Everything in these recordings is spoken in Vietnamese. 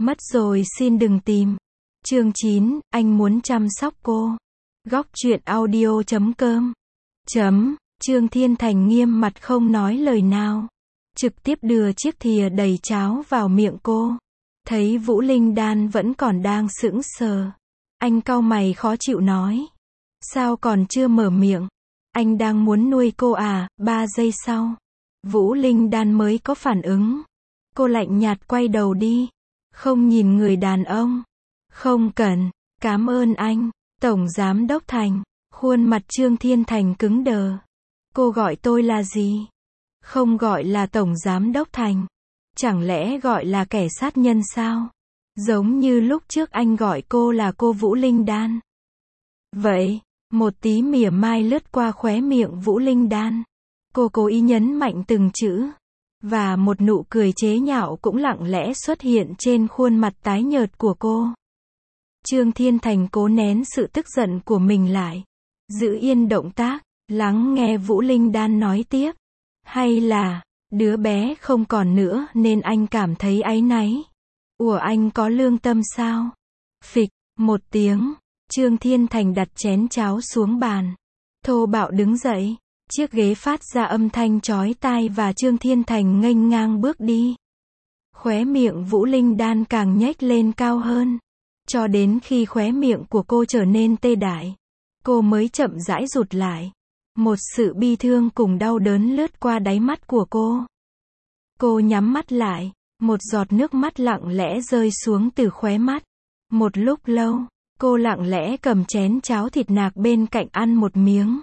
Mất rồi xin đừng tìm. Chương 9, anh muốn chăm sóc cô. Góc truyện audio.com. Trương Thiên Thành nghiêm mặt không nói lời nào. Trực tiếp đưa chiếc thìa đầy cháo vào miệng cô. Thấy Vũ Linh Đan vẫn còn đang sững sờ. Anh cau mày khó chịu nói. Sao còn chưa mở miệng? Anh đang muốn nuôi cô à? 3 giây sau. Vũ Linh Đan mới có phản ứng. Cô lạnh nhạt quay đầu đi. Không nhìn người đàn ông. Không cần. Cảm ơn anh. Tổng Giám Đốc Thành. Khuôn mặt Trương Thiên Thành cứng đờ. Cô gọi tôi là gì? Không gọi là Tổng Giám Đốc Thành. Chẳng lẽ gọi là kẻ sát nhân sao? Giống như lúc trước anh gọi cô là cô Vũ Linh Đan. Vậy, một tí mỉa mai lướt qua khóe miệng Vũ Linh Đan. Cô cố ý nhấn mạnh từng chữ. Và một nụ cười chế nhạo cũng lặng lẽ xuất hiện trên khuôn mặt tái nhợt của cô. Trương Thiên Thành cố nén sự tức giận của mình lại. Giữ yên động tác, lắng nghe Vũ Linh Đan nói tiếp. Hay là, đứa bé không còn nữa nên anh cảm thấy áy náy. Ủa anh có lương tâm sao? Phịch, một tiếng, Trương Thiên Thành đặt chén cháo xuống bàn. Thô bạo đứng dậy, chiếc ghế phát ra âm thanh chói tai và Trương Thiên Thành nghênh ngang bước đi. Khóe miệng Vũ Linh Đan càng nhếch lên cao hơn. Cho đến khi khóe miệng của cô trở nên tê dại. Cô mới chậm rãi rụt lại. Một sự bi thương cùng đau đớn lướt qua đáy mắt của cô. Cô nhắm mắt lại. Một giọt nước mắt lặng lẽ rơi xuống từ khóe mắt. Một lúc lâu, cô lặng lẽ cầm chén cháo thịt nạc bên cạnh ăn một miếng.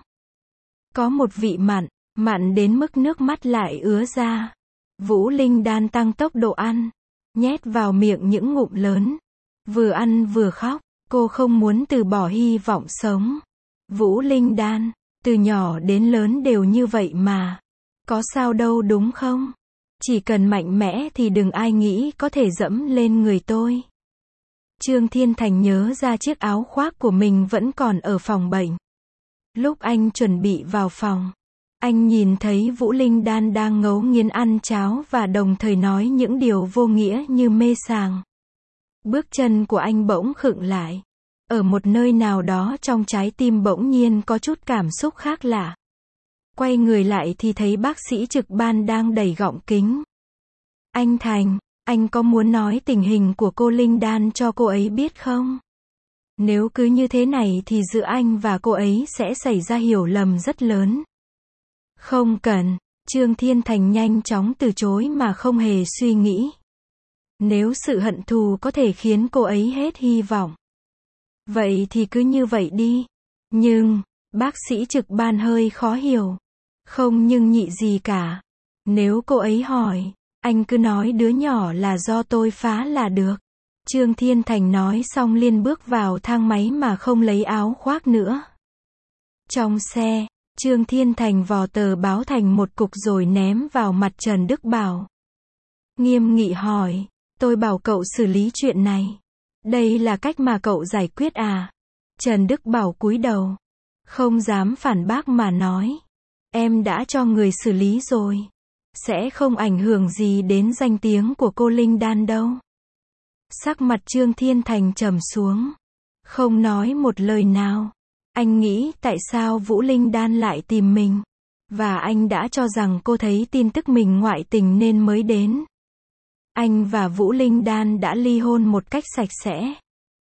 Có một vị mặn, mặn đến mức nước mắt lại ứa ra. Vũ Linh Đan tăng tốc độ ăn, nhét vào miệng những ngụm lớn. Vừa ăn vừa khóc, cô không muốn từ bỏ hy vọng sống. Vũ Linh Đan, từ nhỏ đến lớn đều như vậy mà. Có sao đâu đúng không? Chỉ cần mạnh mẽ thì đừng ai nghĩ có thể dẫm lên người tôi. Trương Thiên Thành nhớ ra chiếc áo khoác của mình vẫn còn ở phòng bệnh. Lúc anh chuẩn bị vào phòng, anh nhìn thấy Vũ Linh Đan đang ngấu nghiến ăn cháo và đồng thời nói những điều vô nghĩa như mê sảng. Bước chân của anh bỗng khựng lại. Ở một nơi nào đó trong trái tim bỗng nhiên có chút cảm xúc khác lạ. Quay người lại thì thấy bác sĩ trực ban đang đẩy gọng kính. Anh Thành, anh có muốn nói tình hình của cô Linh Đan cho cô ấy biết không? Nếu cứ như thế này thì giữa anh và cô ấy sẽ xảy ra hiểu lầm rất lớn. Không cần, Trương Thiên Thành nhanh chóng từ chối mà không hề suy nghĩ. Nếu sự hận thù có thể khiến cô ấy hết hy vọng, vậy thì cứ như vậy đi. Nhưng, bác sĩ trực ban hơi khó hiểu. Không nhưng nhị gì cả. Nếu cô ấy hỏi, anh cứ nói đứa nhỏ là do tôi phá là được. Trương Thiên Thành nói xong liền bước vào thang máy mà không lấy áo khoác nữa. Trong xe, Trương Thiên Thành vò tờ báo thành một cục rồi ném vào mặt Trần Đức Bảo. Nghiêm nghị hỏi, tôi bảo cậu xử lý chuyện này. Đây là cách mà cậu giải quyết à? Trần Đức Bảo cúi đầu. Không dám phản bác mà nói. Em đã cho người xử lý rồi. Sẽ không ảnh hưởng gì đến danh tiếng của cô Linh Đan đâu. Sắc mặt Trương Thiên Thành trầm xuống. Không nói một lời nào. Anh nghĩ tại sao Vũ Linh Đan lại tìm mình. Và anh đã cho rằng cô thấy tin tức mình ngoại tình nên mới đến. Anh và Vũ Linh Đan đã ly hôn một cách sạch sẽ.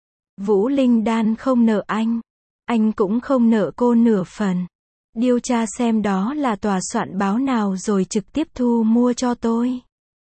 Vũ Linh Đan không nợ anh cũng không nợ cô nửa phần. Điều tra xem đó là tòa soạn báo nào rồi trực tiếp thu mua cho tôi.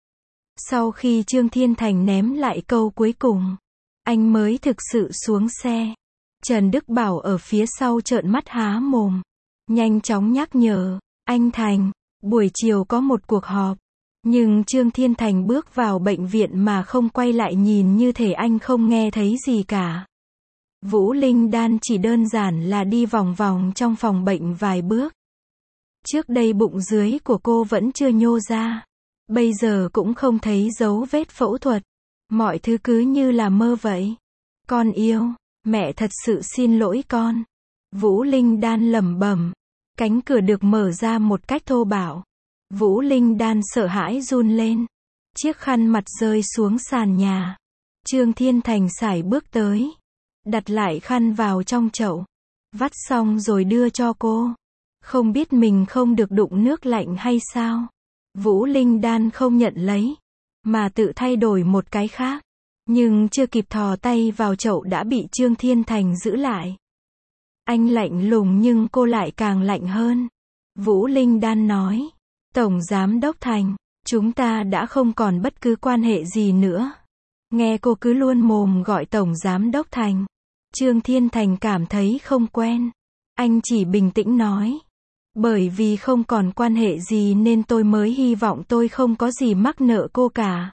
Sau khi Trương Thiên Thành ném lại câu cuối cùng, anh mới thực sự xuống xe. Trần Đức Bảo ở phía sau trợn mắt há mồm. Nhanh chóng nhắc nhở, anh Thành, buổi chiều có một cuộc họp. Nhưng Trương Thiên Thành bước vào bệnh viện mà không quay lại nhìn như thể anh không nghe thấy gì cả. Vũ Linh Đan chỉ đơn giản là đi vòng vòng trong phòng bệnh vài bước. Trước đây bụng dưới của cô vẫn chưa nhô ra. Bây giờ cũng không thấy dấu vết phẫu thuật. Mọi thứ cứ như là mơ vậy. Con yêu, mẹ thật sự xin lỗi con. Vũ Linh Đan lẩm bẩm. Cánh cửa được mở ra một cách thô bạo. Vũ Linh Đan sợ hãi run lên. Chiếc khăn mặt rơi xuống sàn nhà. Trương Thiên Thành sải bước tới, đặt lại khăn vào trong chậu, vắt xong rồi đưa cho cô. Không biết mình không được đụng nước lạnh hay sao? Vũ Linh Đan không nhận lấy, mà tự thay đổi một cái khác. Nhưng chưa kịp thò tay vào chậu đã bị Trương Thiên Thành giữ lại. Anh lạnh lùng nhưng cô lại càng lạnh hơn. Vũ Linh Đan nói, Tổng Giám Đốc Thành, chúng ta đã không còn bất cứ quan hệ gì nữa. Nghe cô cứ luôn mồm gọi Tổng Giám Đốc Thành. Trương Thiên Thành cảm thấy không quen. Anh chỉ bình tĩnh nói, bởi vì không còn quan hệ gì nên tôi mới hy vọng tôi không có gì mắc nợ cô cả.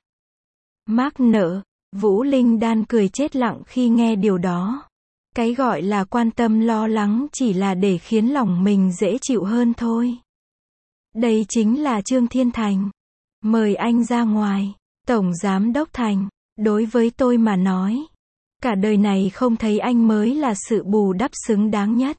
Mắc nợ? Vũ Linh Đan cười chết lặng khi nghe điều đó. Cái gọi là quan tâm lo lắng chỉ là để khiến lòng mình dễ chịu hơn thôi. Đây chính là Trương Thiên Thành. Mời anh ra ngoài. Tổng Giám Đốc Thành, đối với tôi mà nói, cả đời này không thấy anh mới là sự bù đắp xứng đáng nhất.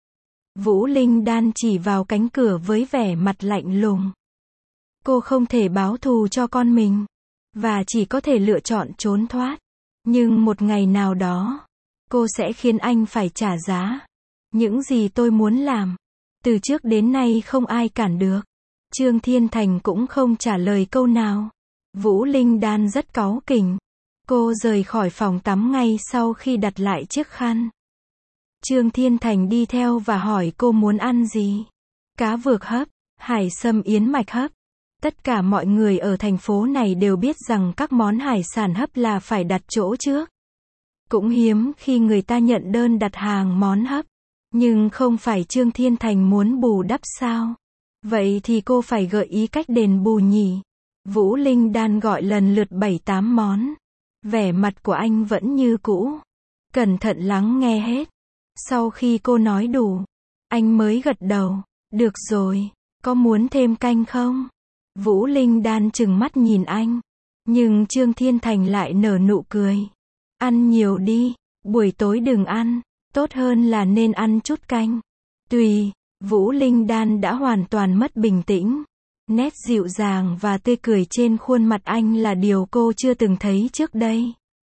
Vũ Linh Đan chỉ vào cánh cửa với vẻ mặt lạnh lùng. Cô không thể báo thù cho con mình, và chỉ có thể lựa chọn trốn thoát. Nhưng một ngày nào đó, cô sẽ khiến anh phải trả giá. Những gì tôi muốn làm, từ trước đến nay không ai cản được. Trương Thiên Thành cũng không trả lời câu nào. Vũ Linh Đan rất cáu kỉnh. Cô rời khỏi phòng tắm ngay sau khi đặt lại chiếc khăn. Trương Thiên Thành đi theo và hỏi cô muốn ăn gì. Cá vược hấp, hải sâm yến mạch hấp. Tất cả mọi người ở thành phố này đều biết rằng các món hải sản hấp là phải đặt chỗ trước. Cũng hiếm khi người ta nhận đơn đặt hàng món hấp. Nhưng không phải Trương Thiên Thành muốn bù đắp sao? Vậy thì cô phải gợi ý cách đền bù nhỉ? Vũ Linh Đan gọi lần lượt 7-8 món. Vẻ mặt của anh vẫn như cũ. Cẩn thận lắng nghe hết. Sau khi cô nói đủ, anh mới gật đầu. Được rồi, có muốn thêm canh không? Vũ Linh Đan trừng mắt nhìn anh. Nhưng Trương Thiên Thành lại nở nụ cười. Ăn nhiều đi, buổi tối đừng ăn, tốt hơn là nên ăn chút canh. Tùy, Vũ Linh Đan đã hoàn toàn mất bình tĩnh. Nét dịu dàng và tươi cười trên khuôn mặt anh là điều cô chưa từng thấy trước đây.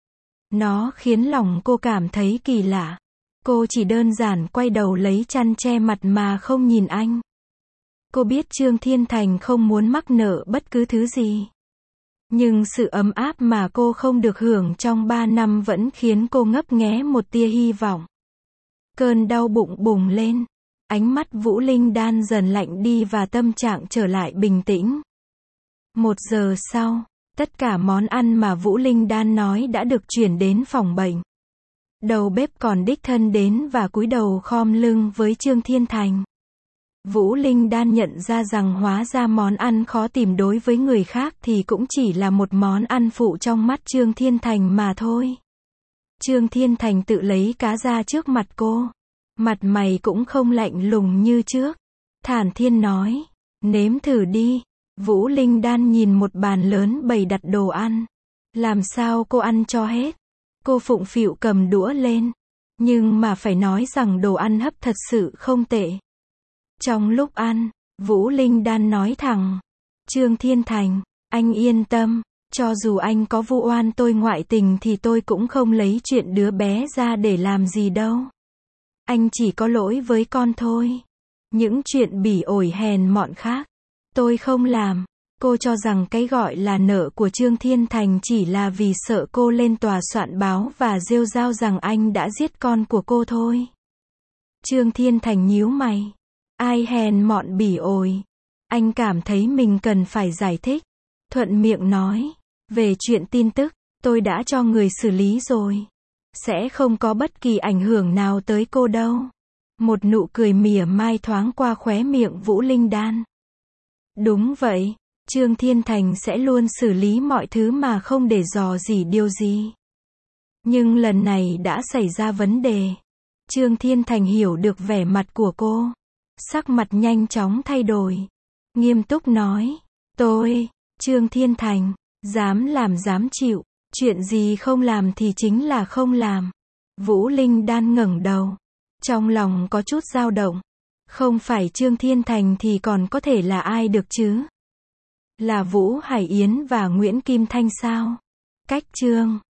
Nó khiến lòng cô cảm thấy kỳ lạ. Cô chỉ đơn giản quay đầu lấy chăn che mặt mà không nhìn anh. Cô biết Trương Thiên Thành không muốn mắc nợ bất cứ thứ gì. Nhưng sự ấm áp mà cô không được hưởng trong 3 năm vẫn khiến cô ngấp nghé một tia hy vọng. Cơn đau bụng bùng lên. Ánh mắt Vũ Linh Đan dần lạnh đi và tâm trạng trở lại bình tĩnh. 1 giờ sau, tất cả món ăn mà Vũ Linh Đan nói đã được chuyển đến phòng bệnh. Đầu bếp còn đích thân đến và cúi đầu khom lưng với Trương Thiên Thành. Vũ Linh Đan nhận ra rằng hóa ra món ăn khó tìm đối với người khác thì cũng chỉ là một món ăn phụ trong mắt Trương Thiên Thành mà thôi. Trương Thiên Thành tự lấy cá ra trước mặt cô. Mặt mày cũng không lạnh lùng như trước. Thản nhiên nói, nếm thử đi. Vũ Linh Đan nhìn một bàn lớn bày đặt đồ ăn. Làm sao cô ăn cho hết? Cô phụng phịu cầm đũa lên. Nhưng mà phải nói rằng đồ ăn hấp thật sự không tệ. Trong lúc ăn, Vũ Linh Đan nói thẳng, Trương Thiên Thành, anh yên tâm, cho dù anh có vu oan tôi ngoại tình thì tôi cũng không lấy chuyện đứa bé ra để làm gì đâu. Anh chỉ có lỗi với con thôi. Những chuyện bỉ ổi hèn mọn khác, tôi không làm. Cô cho rằng cái gọi là nợ của Trương Thiên Thành chỉ là vì sợ cô lên tòa soạn báo và rêu rao rằng anh đã giết con của cô thôi. Trương Thiên Thành nhíu mày. Ai hèn mọn bỉ ổi? Anh cảm thấy mình cần phải giải thích. Thuận miệng nói, về chuyện tin tức, tôi đã cho người xử lý rồi. Sẽ không có bất kỳ ảnh hưởng nào tới cô đâu. Một nụ cười mỉa mai thoáng qua khóe miệng Vũ Linh Đan. Đúng vậy, Trương Thiên Thành sẽ luôn xử lý mọi thứ mà không để dò dỉ điều gì. Nhưng lần này đã xảy ra vấn đề. Trương Thiên Thành hiểu được vẻ mặt của cô. Sắc mặt nhanh chóng thay đổi. Nghiêm túc nói, tôi, Trương Thiên Thành, dám làm dám chịu. Chuyện gì không làm thì chính là không làm. Vũ Linh Đan ngẩng đầu. Trong lòng có chút dao động. Không phải Trương Thiên Thành thì còn có thể là ai được chứ? Là Vũ Hải Yến và Nguyễn Kim Thanh sao? Cách chương